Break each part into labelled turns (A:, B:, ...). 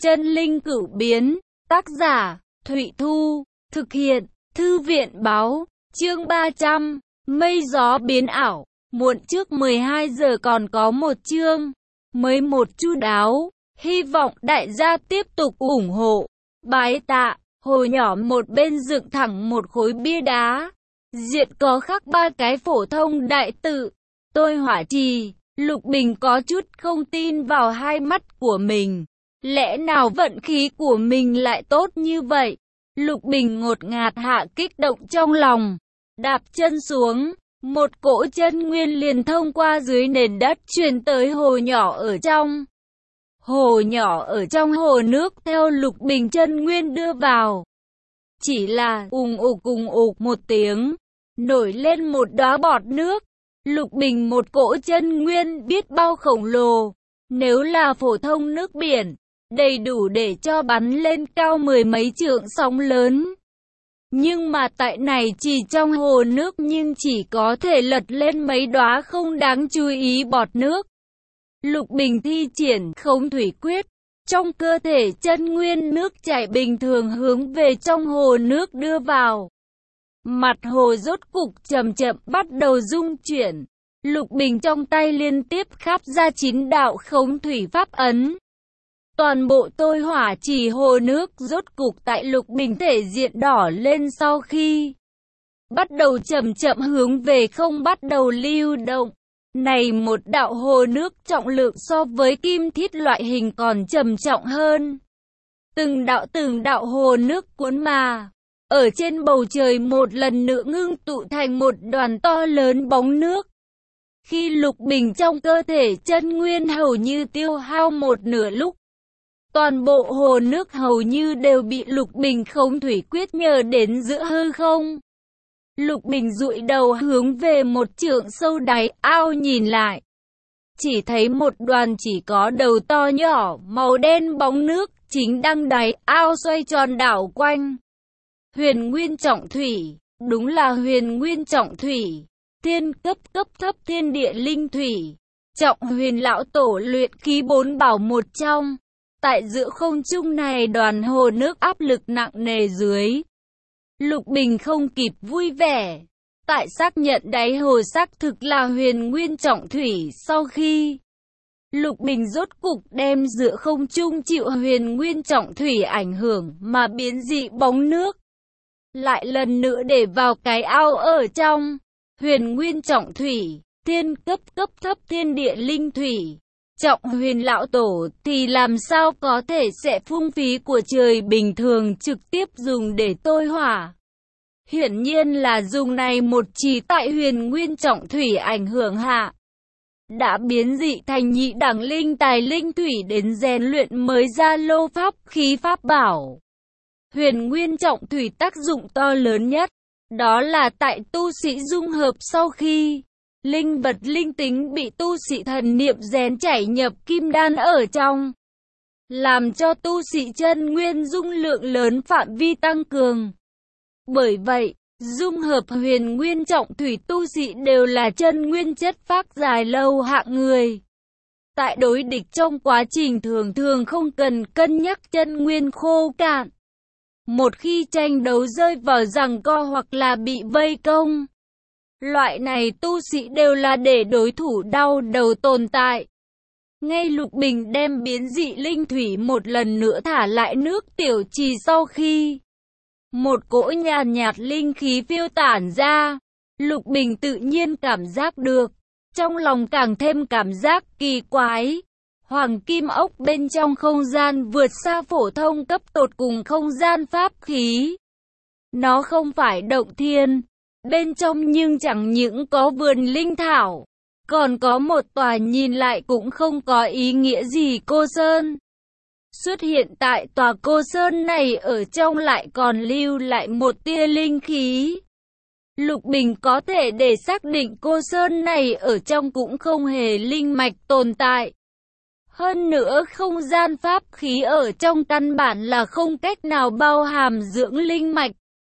A: Chân linh cửu biến, tác giả, Thụy Thu, thực hiện, Thư viện báo, chương 300, mây gió biến ảo, muộn trước 12 giờ còn có một chương, mới một chu đáo, hy vọng đại gia tiếp tục ủng hộ, bái tạ. Hồ nhỏ một bên dựng thẳng một khối bia đá, diện có khắc ba cái phổ thông đại tự, tôi hỏa trì. Lục Bình có chút không tin vào hai mắt của mình. Lẽ nào vận khí của mình lại tốt như vậy? Lục Bình ngột ngạt hạ kích động trong lòng. Đạp chân xuống, một cỗ chân nguyên liền thông qua dưới nền đất truyền tới hồ nhỏ ở trong. Hồ nhỏ ở trong hồ nước theo Lục Bình chân nguyên đưa vào. Chỉ là ùng ục một tiếng, nổi lên một đóa bọt nước. Lục Bình một cỗ chân nguyên biết bao khổng lồ, nếu là phổ thông nước biển, đầy đủ để cho bắn lên cao mười mấy trượng sóng lớn. Nhưng mà tại này chỉ trong hồ nước nhưng chỉ có thể lật lên mấy đóa không đáng chú ý bọt nước. Lục Bình thi triển Khống Thủy Quyết, trong cơ thể chân nguyên nước chảy bình thường hướng về trong hồ nước đưa vào. Mặt hồ rốt cục chậm chậm bắt đầu rung chuyển. Lục Bình trong tay liên tiếp khắp ra 9 đạo khống thủy pháp ấn. Toàn bộ tôi hỏa chỉ hồ nước rốt cục tại Lục Bình thể diện đỏ lên sau khi bắt đầu chậm chậm hướng về không bắt đầu lưu động. Này một đạo hồ nước trọng lượng so với kim thiết loại hình còn trầm trọng hơn. Từng đạo hồ nước cuốn mà. Ở trên bầu trời một lần nữa ngưng tụ thành một đoàn to lớn bóng nước. Khi Lục Bình trong cơ thể chân nguyên hầu như tiêu hao một nửa lúc, toàn bộ hồ nước hầu như đều bị Lục Bình Khống Thủy Quyết nhờ đến giữa hư không. Lục Bình dụi đầu hướng về một trượng sâu đáy ao nhìn lại. Chỉ thấy một đoàn chỉ có đầu to nhỏ màu đen bóng nước chính đang đáy ao xoay tròn đảo quanh. Huyền Nguyên Trọng Thủy, đúng là Huyền Nguyên Trọng Thủy, thiên cấp thấp thiên địa linh thủy, Trọng Huyền Lão Tổ luyện khí 4 bảo một trong. Tại giữa không trung này đoàn hồ nước áp lực nặng nề dưới. Lục Bình không kịp vui vẻ. Tại xác nhận đáy hồ xác thực là Huyền Nguyên Trọng Thủy sau khi Lục Bình rốt cục đem giữa không trung chịu Huyền Nguyên Trọng Thủy ảnh hưởng mà biến dị bóng nước. Lại lần nữa để vào cái ao ở trong. Huyền Nguyên Trọng Thủy, thiên cấp thấp thiên địa linh thủy, Trọng Huyền Lão Tổ thì làm sao có thể sẽ phung phí của trời bình thường trực tiếp dùng để tôi hỏa. Hiển nhiên là dùng này một chỉ tại Huyền Nguyên Trọng Thủy ảnh hưởng hạ. Đã biến dị thành nhị đẳng linh tài linh thủy đến rèn luyện mới ra lô pháp khí pháp bảo. Huyền Nguyên Trọng Thủy tác dụng to lớn nhất, đó là tại tu sĩ dung hợp sau khi linh vật linh tính bị tu sĩ thần niệm rèn chảy nhập kim đan ở trong, làm cho tu sĩ chân nguyên dung lượng lớn phạm vi tăng cường. Bởi vậy, dung hợp Huyền Nguyên Trọng Thủy tu sĩ đều là chân nguyên chất phác dài lâu hạng người. Tại đối địch trong quá trình thường thường không cần cân nhắc chân nguyên khô cạn. Một khi tranh đấu rơi vào giằng co hoặc là bị vây công, loại này tu sĩ đều là để đối thủ đau đầu tồn tại. Ngay Lục Bình đem biến dị linh thủy một lần nữa thả lại nước tiểu trì sau khi một cỗ nhàn nhạt linh khí phiêu tản ra, Lục Bình tự nhiên cảm giác được, trong lòng càng thêm cảm giác kỳ quái. Hoàng kim ốc bên trong không gian vượt xa phổ thông cấp tột cùng không gian pháp khí. Nó không phải động thiên, bên trong nhưng chẳng những có vườn linh thảo, còn có một tòa nhìn lại cũng không có ý nghĩa gì cô sơn. Xuất hiện tại tòa cô sơn này ở trong lại còn lưu lại một tia linh khí. Lục Bình có thể để xác định cô sơn này ở trong cũng không hề linh mạch tồn tại. Hơn nữa không gian pháp khí ở trong căn bản là không cách nào bao hàm dưỡng linh mạch.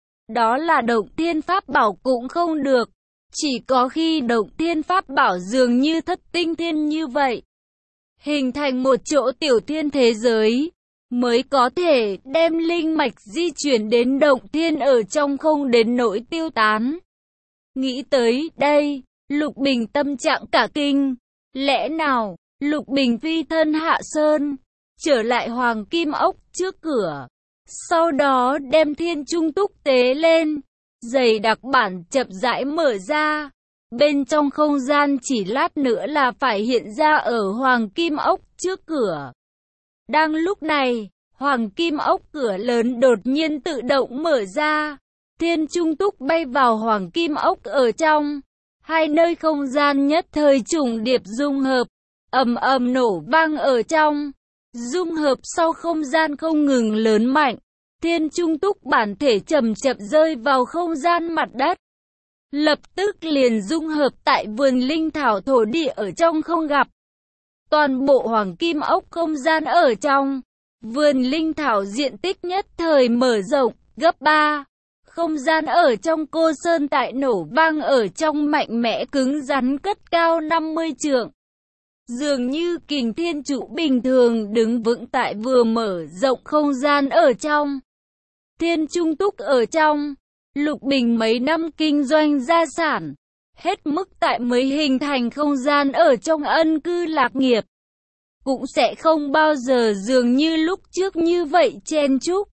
A: Đó là động thiên pháp bảo cũng không được. Chỉ có khi động thiên pháp bảo dường như thất tinh thiên như vậy, hình thành một chỗ tiểu thiên thế giới, mới có thể đem linh mạch di chuyển đến động thiên ở trong không đến nỗi tiêu tán. Nghĩ tới đây, Lục Bình tâm trạng cả kinh. Lẽ nào, Lục Bình phi thân hạ sơn, trở lại Hoàng Kim Ốc trước cửa. Sau đó đem Thiên Trung Túc tế lên, dày đặc bản chậm rãi mở ra. Bên trong không gian chỉ lát nữa là phải hiện ra ở Hoàng Kim Ốc trước cửa. Đang lúc này, Hoàng Kim Ốc cửa lớn đột nhiên tự động mở ra. Thiên Trung Túc bay vào Hoàng Kim Ốc ở trong. Hai nơi không gian nhất thời trùng điệp dung hợp, ầm ầm nổ vang ở trong. Dung hợp sau không gian không ngừng lớn mạnh. Thiên Trung Túc bản thể chậm chậm rơi vào không gian mặt đất. Lập tức liền dung hợp tại vườn linh thảo thổ địa ở trong không gặp. Toàn bộ Hoàng Kim Ốc không gian ở trong. Vườn linh thảo diện tích nhất thời mở rộng, gấp 3. Không gian ở trong cô sơn tại nổ vang ở trong mạnh mẽ cứng rắn cất cao 50 trượng. Dường như kình thiên trụ bình thường đứng vững tại vừa mở rộng không gian ở trong. Thiên Trung Túc ở trong. Lục Bình mấy năm kinh doanh gia sản, hết mức tại mới hình thành không gian ở trong ân cư lạc nghiệp. Cũng sẽ không bao giờ dường như lúc trước như vậy chen chúc.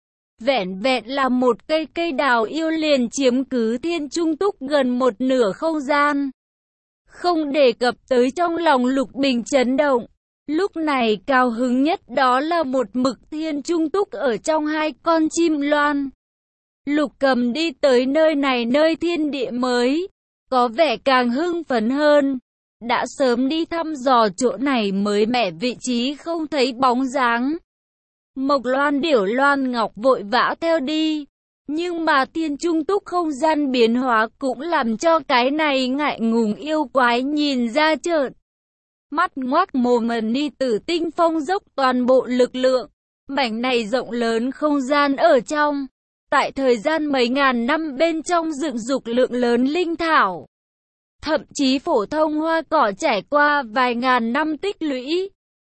A: Vẻn vẹn là một cây đào yêu liền chiếm cứ Thiên Trung Túc gần một nửa không gian. Không đề cập tới trong lòng Lục Bình chấn động. Lúc này cao hứng nhất đó là một mực Thiên Trung Túc ở trong hai con chim loan. Lục Cầm đi tới nơi này nơi thiên địa mới, có vẻ càng hưng phấn hơn. Đã sớm đi thăm dò chỗ này mới mẻ vị trí không thấy bóng dáng. Mộc Loan Điểu Loan Ngọc vội vã theo đi. Nhưng mà Thiên Trung Túc không gian biến hóa cũng làm cho cái này ngại ngùng yêu quái nhìn ra trợn mắt ngoác mồm đi Tử Tinh Phong dốc toàn bộ lực lượng. Mảnh này rộng lớn không gian ở trong. Tại thời gian mấy ngàn năm bên trong dựng dục lượng lớn linh thảo. Thậm chí phổ thông hoa cỏ trải qua vài ngàn năm tích lũy.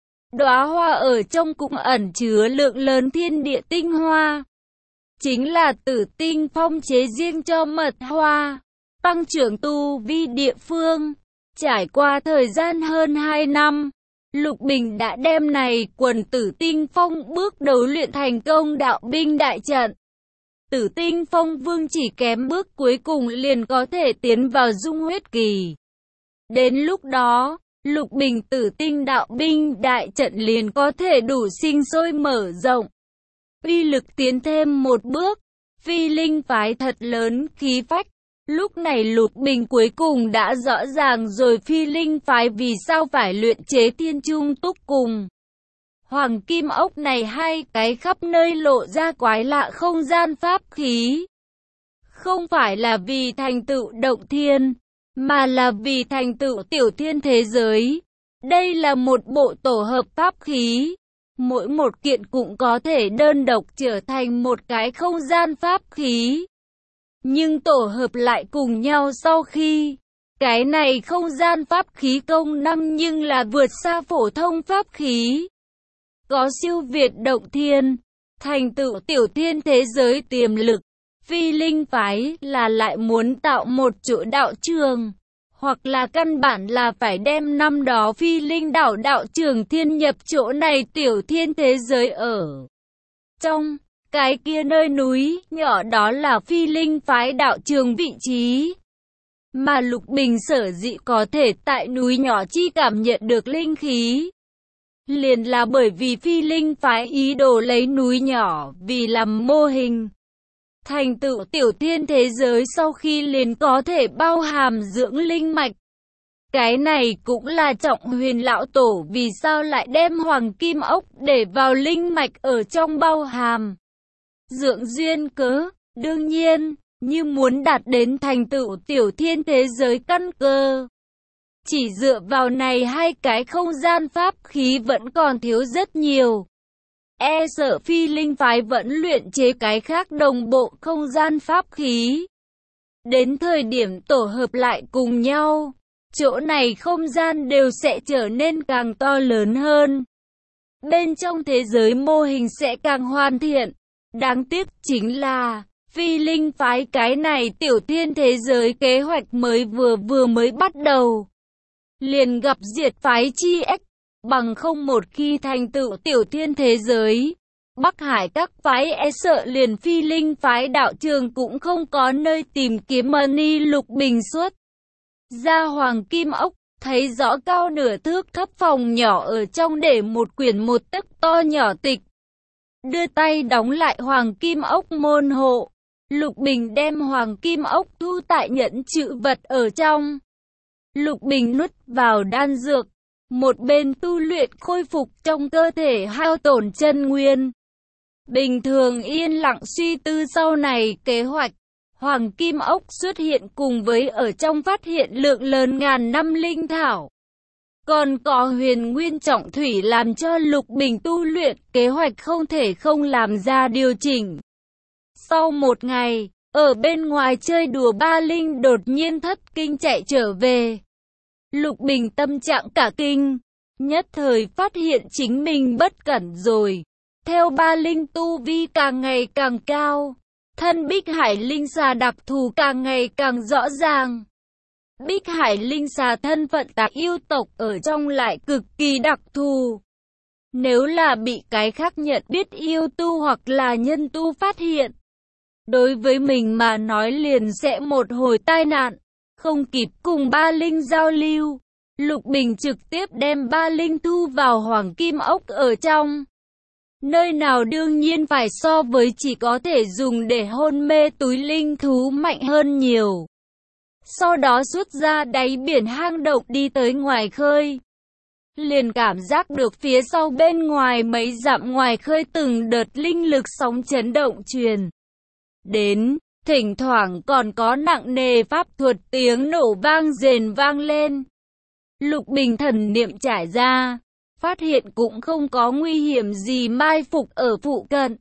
A: Đóa hoa ở trong cũng ẩn chứa lượng lớn thiên địa tinh hoa. Chính là Tử Tinh Phong chế riêng cho mật hoa. Tăng trưởng tu vi địa phương. Trải qua thời gian hơn 2 năm. Lục Bình đã đem này quần Tử Tinh Phong bước đầu luyện thành công đạo binh đại trận. Tử Tinh Phong Vương chỉ kém bước cuối cùng liền có thể tiến vào dung huyết kỳ. Đến lúc đó, Lục Bình Tử Tinh đạo binh đại trận liền có thể đủ sinh sôi mở rộng. Uy lực tiến thêm một bước, phi linh phái thật lớn khí phách. Lúc này Lục Bình cuối cùng đã rõ ràng rồi phi linh phái vì sao phải luyện chế Thiên Trung Túc cùng Hoàng Kim Ốc này hai cái khắp nơi lộ ra quái lạ không gian pháp khí. Không phải là vì thành tựu động thiên, mà là vì thành tựu tiểu thiên thế giới. Đây là một bộ tổ hợp pháp khí. Mỗi một kiện cũng có thể đơn độc trở thành một cái không gian pháp khí. Nhưng tổ hợp lại cùng nhau sau khi, cái này không gian pháp khí công năng nhưng là vượt xa phổ thông pháp khí. Có siêu việt động thiên, thành tựu tiểu thiên thế giới tiềm lực. Phi linh phái là lại muốn tạo một chỗ đạo trường, hoặc là căn bản là phải đem năm đó phi linh đảo đạo trường thiên nhập chỗ này tiểu thiên thế giới ở. Trong cái kia nơi núi nhỏ đó là phi linh phái đạo trường vị trí. Mà Lục Bình sở dĩ có thể tại núi nhỏ chi cảm nhận được linh khí. Liền là bởi vì phi linh phái ý đồ lấy núi nhỏ vì làm mô hình. Thành tựu tiểu thiên thế giới sau khi liền có thể bao hàm dưỡng linh mạch. Cái này cũng là Trọng Huyền lão tổ vì sao lại đem Hoàng Kim Ốc để vào linh mạch ở trong bao hàm. Dưỡng duyên cớ, đương nhiên, như muốn đạt đến thành tựu tiểu thiên thế giới căn cơ. Chỉ dựa vào này hai cái không gian pháp khí vẫn còn thiếu rất nhiều. E sợ phi linh phái vẫn luyện chế cái khác đồng bộ không gian pháp khí. Đến thời điểm tổ hợp lại cùng nhau, chỗ này không gian đều sẽ trở nên càng to lớn hơn. bên trong thế giới mô hình sẽ càng hoàn thiện. Đáng tiếc chính là, Phi Linh phái cái này tiểu thiên thế giới kế hoạch mới vừa mới bắt đầu, liền gặp diệt phái chi ách, bằng không một khi thành tựu tiểu thiên thế giới, Bắc Hải các phái e sợ liền Phi Linh phái đạo trường cũng không có nơi tìm kiếm mani lục bình xuất ra hoàng kim ốc, thấy rõ cao nửa thước thấp phòng nhỏ ở trong để một quyển một tấc to nhỏ tịch. Đưa tay đóng lại hoàng kim ốc môn hộ, Lục Bình đem hoàng kim ốc thu tại nhẫn trữ vật ở trong. Lục Bình nuốt vào đan dược, một bên tu luyện khôi phục trong cơ thể hao tổn chân nguyên. Bình thường yên lặng suy tư sau này kế hoạch, hoàng kim ốc xuất hiện cùng với ở trong phát hiện lượng lớn ngàn năm linh thảo. Còn có huyền nguyên trọng thủy làm cho Lục Bình tu luyện kế hoạch không thể không làm ra điều chỉnh. Sau một ngày, ở bên ngoài chơi đùa Ba Linh đột nhiên thất kinh chạy trở về. Lục Bình tâm trạng cả kinh, nhất thời phát hiện chính mình bất cẩn rồi. Theo Ba Linh tu vi càng ngày càng cao, thân Bích Hải Linh xà đặc thù càng ngày càng rõ ràng. Bích Hải Linh xà thân phận tạc yêu tộc ở trong lại cực kỳ đặc thù. Nếu là bị cái khác nhận biết yêu tu hoặc là nhân tu phát hiện, đối với mình mà nói liền sẽ một hồi tai nạn. Không kịp cùng Ba Linh giao lưu, Lục Bình trực tiếp đem Ba Linh thu vào hoàng kim ốc ở trong. Nơi nào đương nhiên phải so với chỉ có thể dùng để hôn mê túi linh thú mạnh hơn nhiều. Sau đó xuất ra đáy biển hang động đi tới ngoài khơi. Liền cảm giác được phía sau bên ngoài mấy dặm ngoài khơi từng đợt linh lực sóng chấn động truyền đến, thỉnh thoảng còn có nặng nề pháp thuật tiếng nổ vang rền vang lên. Lục Bình thần niệm trải ra, phát hiện cũng không có nguy hiểm gì mai phục ở phụ cận.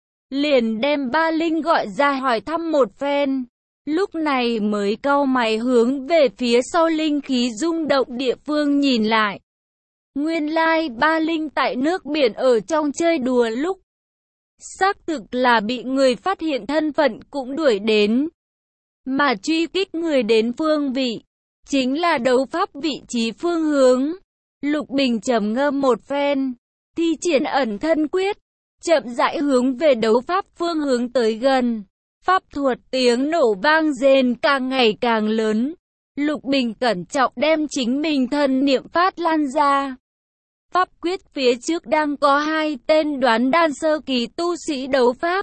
A: Liền đem Ba Linh gọi ra hỏi thăm một phen, lúc này mới cau mày hướng về phía sau linh khí rung động địa phương nhìn lại. Nguyên lai Ba Linh tại nước biển ở trong chơi đùa lúc, xác thực là bị người phát hiện thân phận cũng đuổi đến. Mà truy kích người đến phương vị, chính là đấu pháp vị trí phương hướng. Lục Bình trầm ngâm một phen, thi triển ẩn thân quyết, chậm rãi hướng về đấu pháp phương hướng tới gần. Pháp thuật tiếng nổ vang rền càng ngày càng lớn. Lục Bình cẩn trọng đem chính mình thân niệm phát lan ra. Pháp quyết phía trước đang có hai tên đoán đan sơ kỳ tu sĩ đấu pháp.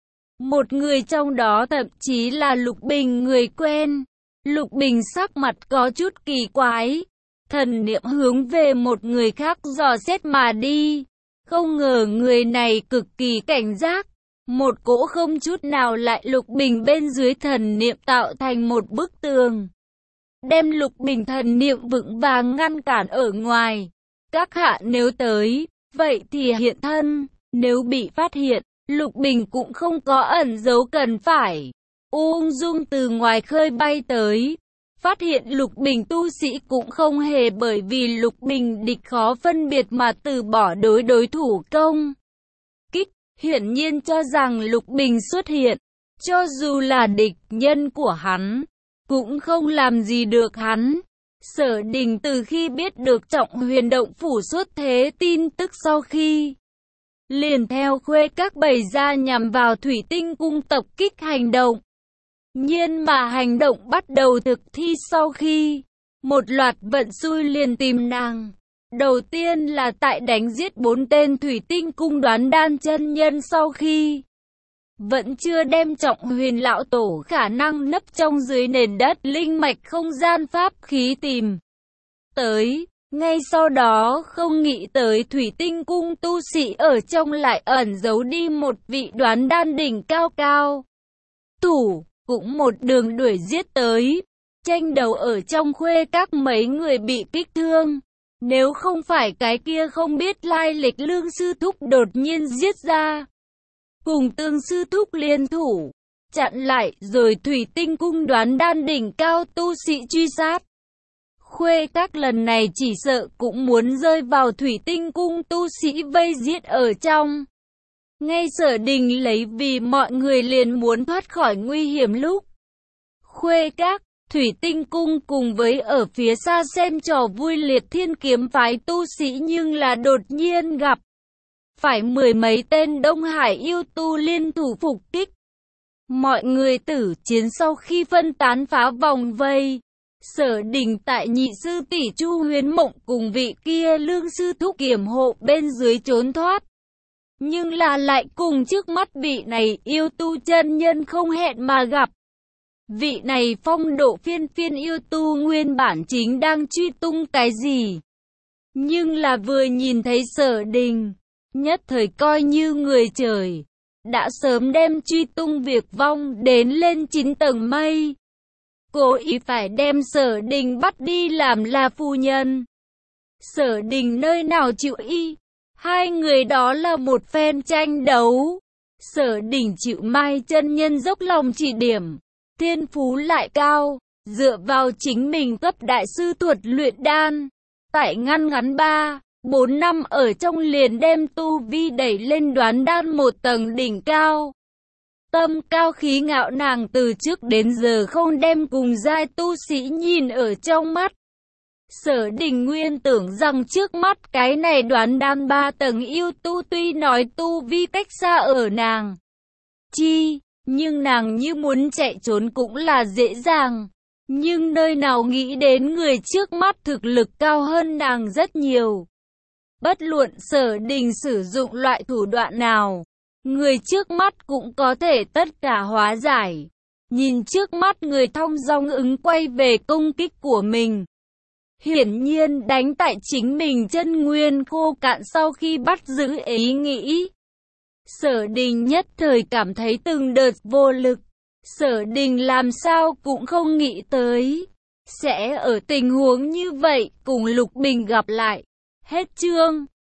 A: Một người trong đó thậm chí là Lục Bình người quen. Lục Bình sắc mặt có chút kỳ quái. Thần niệm hướng về một người khác dò xét mà đi. Không ngờ người này cực kỳ cảnh giác. Một cỗ không chút nào lại Lục Bình bên dưới thần niệm tạo thành một bức tường. Đem Lục Bình thần niệm vững vàng ngăn cản ở ngoài. Các hạ nếu tới, vậy thì hiện thân. Nếu bị phát hiện, Lục Bình cũng không có ẩn giấu cần phải. Ung dung từ ngoài khơi bay tới. Phát hiện Lục Bình tu sĩ cũng không hề bởi vì Lục Bình địch khó phân biệt mà từ bỏ đối thủ công kích. Hiển nhiên cho rằng Lục Bình xuất hiện, cho dù là địch nhân của hắn, cũng không làm gì được hắn. Sở Đình từ khi biết được Trọng Huyền Động phủ xuất thế tin tức sau khi, liền theo khuê các bày ra nhằm vào Thủy Tinh cung tập kích hành động. Nhưng mà hành động bắt đầu thực thi sau khi, một loạt vận xui liền tìm nàng. Đầu tiên là tại đánh giết 4 tên Thủy Tinh cung đoán đan chân nhân sau khi, vẫn chưa đem Trọng Huyền lão tổ khả năng nấp trong dưới nền đất linh mạch không gian pháp khí tìm tới. Ngay sau đó không nghĩ tới Thủy Tinh cung tu sĩ ở trong lại ẩn giấu đi một vị đoán đan đỉnh cao thủ, cũng một đường đuổi giết tới. Tranh đầu ở trong khuê các mấy người bị kích thương. Nếu không phải cái kia không biết lai lịch Lương sư thúc đột nhiên giết ra, cùng Tương sư thúc liên thủ chặn lại rồi Thủy Tinh cung đoán đan đỉnh cao tu sĩ truy sát. Khuê Các lần này chỉ sợ cũng muốn rơi vào thủy tinh cung tu sĩ vây giết ở trong. Ngay Sở Đình lấy vì mọi người liền muốn thoát khỏi nguy hiểm lúc Khuê Các, thủy tinh cung cùng với ở phía xa xem trò vui Liệt Thiên kiếm phái tu sĩ, nhưng là đột nhiên gặp phải mười mấy tên Đông Hải yêu tu liên thủ phục kích. Mọi người tử chiến sau khi phân tán phá vòng vây. Sở Đình tại nhị sư tỷ Chu Huyến Mộng cùng vị kia lương sư thúc kiểm hộ bên dưới trốn thoát. Nhưng là lại cùng trước mắt vị này yêu tu chân nhân không hẹn mà gặp. Vị này phong độ phiên phiên yêu tu nguyên bản chính đang truy tung cái gì. Nhưng là vừa nhìn thấy Sở Đình, nhất thời coi như người trời. Đã sớm đem truy tung việc vong đến lên 9 tầng mây. Cố ý phải đem Sở Đình bắt đi làm là phu nhân. Sở Đình nơi nào chịu y. Hai người đó là một phen tranh đấu. Sở Đình chịu Mai chân nhân dốc lòng chỉ điểm. Thiên phú lại cao. Dựa vào chính mình cấp đại sư thuật luyện đan. Tại ngăn ngắn 3-4 năm ở trong liền đem tu vi đẩy lên đoán đan một tầng đỉnh cao. Tâm cao khí ngạo nàng từ trước đến giờ không đem cùng giai tu sĩ nhìn ở trong mắt. Sở Đình nguyên tưởng rằng trước mắt cái này đoán đan 3 tầng yêu tu tuy nói tu vi cách xa ở nàng nhưng nàng như muốn chạy trốn cũng là dễ dàng. Nhưng nơi nào nghĩ đến người trước mắt thực lực cao hơn nàng rất nhiều. Bất luận Sở Đình sử dụng loại thủ đoạn nào, người trước mắt cũng có thể tất cả hóa giải. Nhìn trước mắt người thong dong ứng quay về công kích của mình. Hiển nhiên đánh tại chính mình chân nguyên khô cạn sau khi bắt giữ ý nghĩ. Sở Đình nhất thời cảm thấy từng đợt vô lực. Sở Đình làm sao cũng không nghĩ tới sẽ ở tình huống như vậy cùng Lục Bình gặp lại. Hết chương.